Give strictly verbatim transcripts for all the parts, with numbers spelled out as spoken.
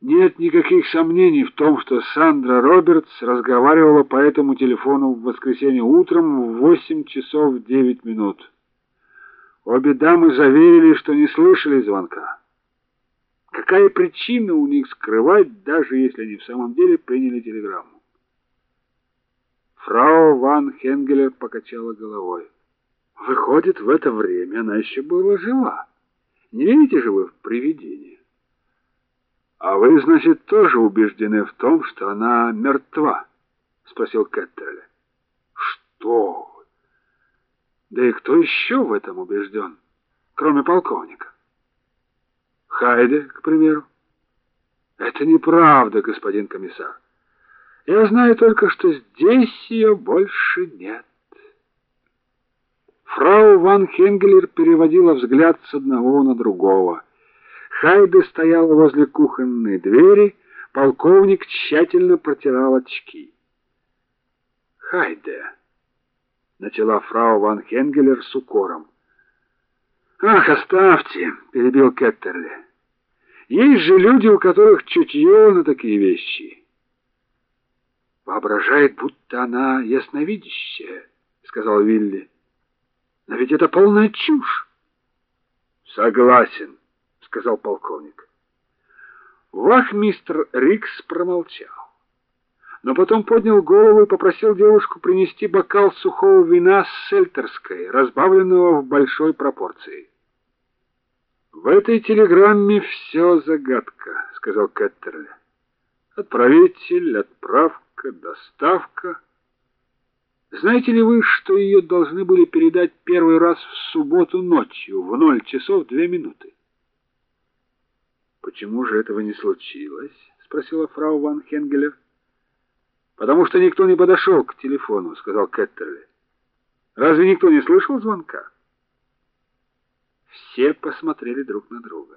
Нет никаких сомнений в том, что Сандра Робертс разговаривала по этому телефону в воскресенье утром в восемь часов девять минут. Обе дамы заверили, что не слышали звонка. Какая причина у них скрывать, даже если они в самом деле приняли телеграмму? Фрау ван Хенгелер покачала головой. Выходит, в это время она еще была жива. Не верите же вы в привидения? А вы, значит, тоже убеждены в том, что она мертва? Спросил Кеттерли. Что вы? Да и кто еще в этом убежден, кроме полковника? Хайде, к примеру. Это неправда, господин комиссар. Я знаю только, что здесь ее больше нет. Фрау ван Хенгелер переводила взгляд с одного на другого. Хайде стояла возле кухонной двери, полковник тщательно протирал очки. Хайде, начала фрау ван Хенгелер с укором. Ах, оставьте, перебил Кеттерли. Есть же люди, у которых чутье на такие вещи. Воображает, будто она ясновидящая, сказал Вилли. Но ведь это полная чушь. Согласен, сказал полковник. Вахмистр Рикс промолчал, но потом поднял голову и попросил девушку принести бокал сухого вина с сельтерской, разбавленного в большой пропорции. В этой телеграмме все загадка, сказал Кеттерли. Отправитель, отправка, доставка. Знаете ли вы, что ее должны были передать первый раз в субботу ночью в ноль часов две минуты? Почему же этого не случилось? Спросила фрау ван Хенгелер. Потому что никто не подошел к телефону, сказал Кеттерли. Разве никто не слышал звонка? Все посмотрели друг на друга.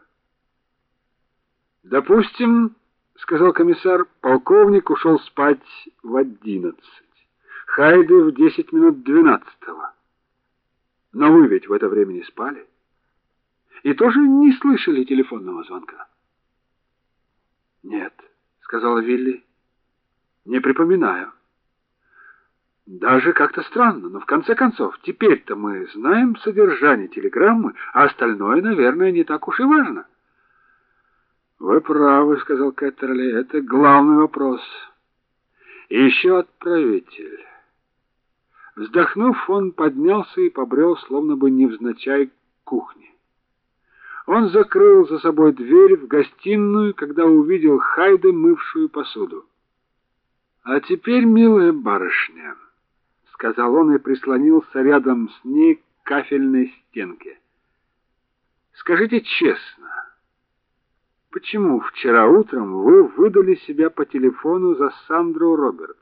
Допустим, сказал комиссар, полковник ушел спать в одиннадцать. Хайде в десять минут двенадцатого. Но вы ведь в это время не спали и тоже не слышали телефонного звонка. Нет, сказала Вилли. Не припоминаю. Даже как-то странно, но в конце концов, теперь-то мы знаем содержание телеграммы, а остальное, наверное, не так уж и важно. Вы правы, сказал Кеттерли, это главный вопрос. И еще отправитель. Вздохнув, он поднялся и побрел, словно бы невзначай, к кухне. Он закрыл за собой дверь в гостиную, когда увидел Хайде, мывшую посуду. А теперь, милая барышня, сказал он и прислонился рядом с ней к кафельной стенке. Скажите честно, почему вчера утром вы выдали себя по телефону за Сандру Робертс?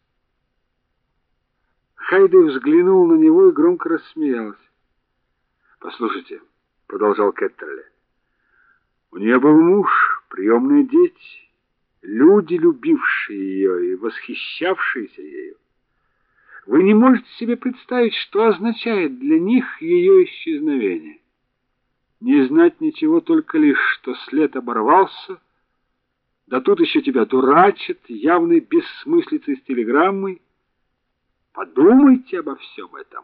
Хайде взглянул на него и громко рассмеялась. Послушайте, продолжал Кеттерли. У нее был муж, приемные дети, люди, любившие ее и восхищавшиеся ею. Вы не можете себе представить, что означает для них ее исчезновение. Не знать ничего, только лишь что след оборвался. Да тут еще тебя дурачат явной бессмыслицей с телеграммой. Подумайте обо всем этом.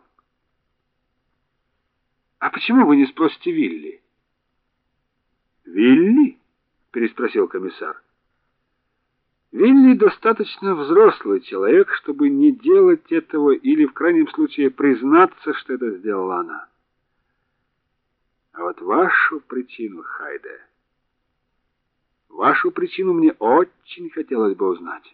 А почему вы не спросите Вилли? Вилли? Переспросил комиссар. Вилли достаточно взрослый человек, чтобы не делать этого или в крайнем случае признаться, что это сделала она. А вот вашу причину, Хайде, вашу причину мне очень хотелось бы узнать.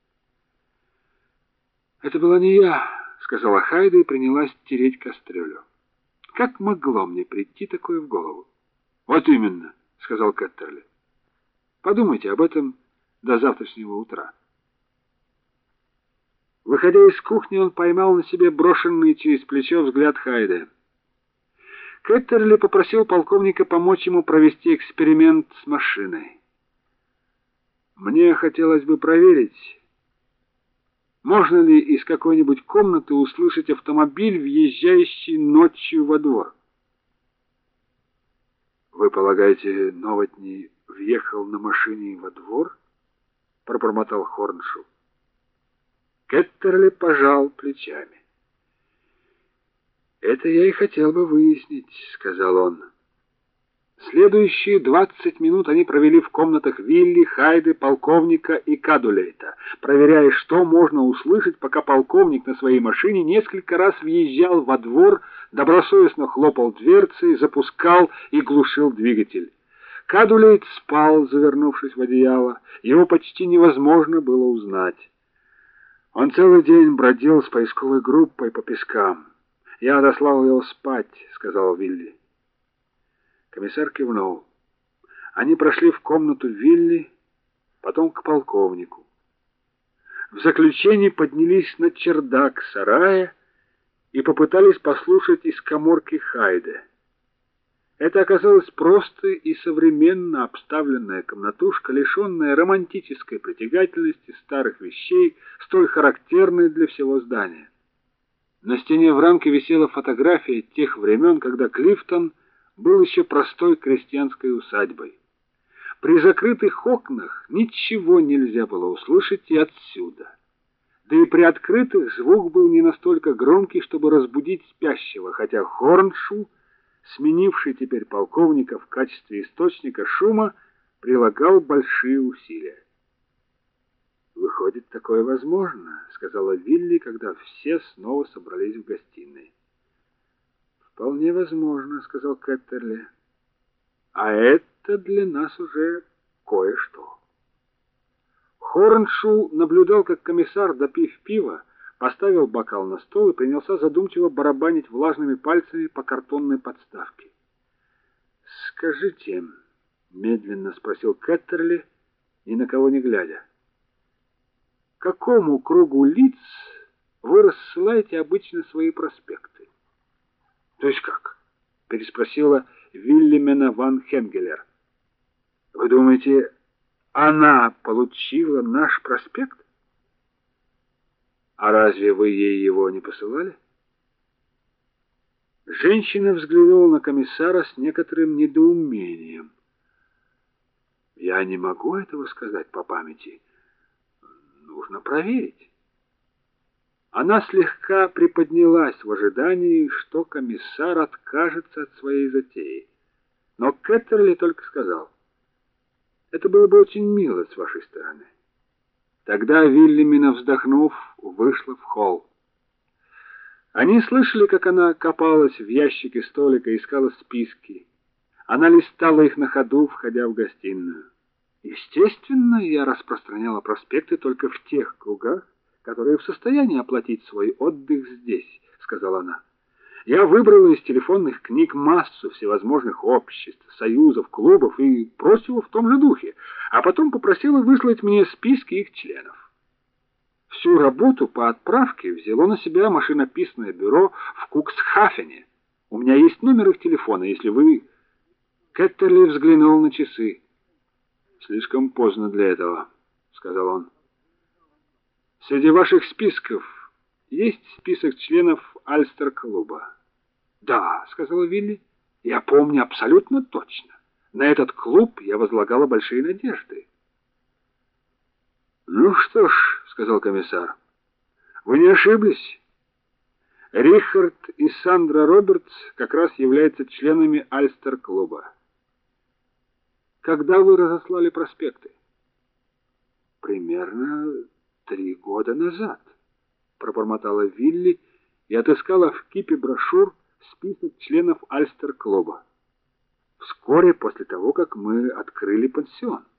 Это была не я, сказала Хайде и принялась тереть кастрюлю. Как могло мне прийти такое в голову? Вот именно, сказал Кеттерли. Подумайте об этом до завтрашнего утра. Выходя из кухни, он поймал на себе брошенный через плечо взгляд Хайде. Кеттерли попросил полковника помочь ему провести эксперимент с машиной. Мне хотелось бы проверить, можно ли из какой-нибудь комнаты услышать автомобиль, въезжающий ночью во двор. Вы полагаете, Новотни въехал на машине во двор? Пробормотал Хорншул. Кеттерли пожал плечами. Это я и хотел бы выяснить, сказал он. Следующие двадцать минут они провели в комнатах Вилли, Хайде, полковника и Кадулейта, проверяя, что можно услышать, пока полковник на своей машине несколько раз въезжал во двор, добросовестно хлопал дверцей, запускал и глушил двигатель. Кадулейт спал, завернувшись в одеяло. Его почти невозможно было узнать. Он целый день бродил с поисковой группой по пескам. Я отослал его спать, сказал Вилли. Комиссар кивнул. Они прошли в комнату Вилли, потом к полковнику. В заключении поднялись на чердак сарая и попытались послушать из каморки Хайде. Это оказалась просто и современно обставленная комнатушка, лишенная романтической притягательности старых вещей, столь характерной для всего здания. На стене в рамке висела фотография тех времен, когда Клифтон был еще простой крестьянской усадьбой. При закрытых окнах ничего нельзя было услышать и отсюда. Да и при открытых звук был не настолько громкий, чтобы разбудить спящего, хотя Хорншул, сменивший теперь полковника в качестве источника шума, прилагал большие усилия. «Выходит, такое возможно», — сказала Вилли, когда все снова собрались в гостиной. «Вполне возможно», — сказал Кеттерли. «А это для нас уже кое-что». Хорншул наблюдал, как комиссар, допив пива, поставил бокал на стол и принялся задумчиво барабанить влажными пальцами по картонной подставке. «Скажите», — медленно спросил Кеттерли, ни на кого не глядя, — «какому кругу лиц вы рассылаете обычно свои проспекты?» «То есть как?» — переспросила Вильямена ван Хенгелер. «Вы думаете, она получила наш проспект? А разве вы ей его не посылали?» Женщина взглянула на комиссара с некоторым недоумением. «Я не могу этого сказать по памяти. Нужно проверить». Она слегка приподнялась в ожидании, что комиссар откажется от своей затеи. Но Кеттерли только сказал: «Это было бы очень мило с вашей стороны». Тогда Вильямина, вздохнув, вышла в холл. Они слышали, как она копалась в ящике столика, искала списки. Она листала их на ходу, входя в гостиную. «Естественно, я распространяла проспекты только в тех кругах, которые в состоянии оплатить свой отдых здесь», — сказала она. «Я выбрала из телефонных книг массу всевозможных обществ, союзов, клубов и просила в том же духе, а потом попросила выслать мне списки их членов. Всю работу по отправке взяло на себя машинописное бюро в Куксхафене. У меня есть номер их телефона, если вы...» Кеттерли взглянул на часы. «Слишком поздно для этого», — сказал он. «Среди ваших списков есть список членов Альстер-клуба?» «Да», — сказала Вилли, — «я помню абсолютно точно. На этот клуб я возлагала большие надежды». «Ну что ж», — сказал комиссар, — «вы не ошиблись. Рихард и Сандра Робертс как раз являются членами Альстер-клуба». «Когда вы разослали проспекты?» «Примерно три года назад», — пробормотала Вилли и отыскала в кипе брошюр список членов Альстер-клуба. «Вскоре после того, как мы открыли пансион».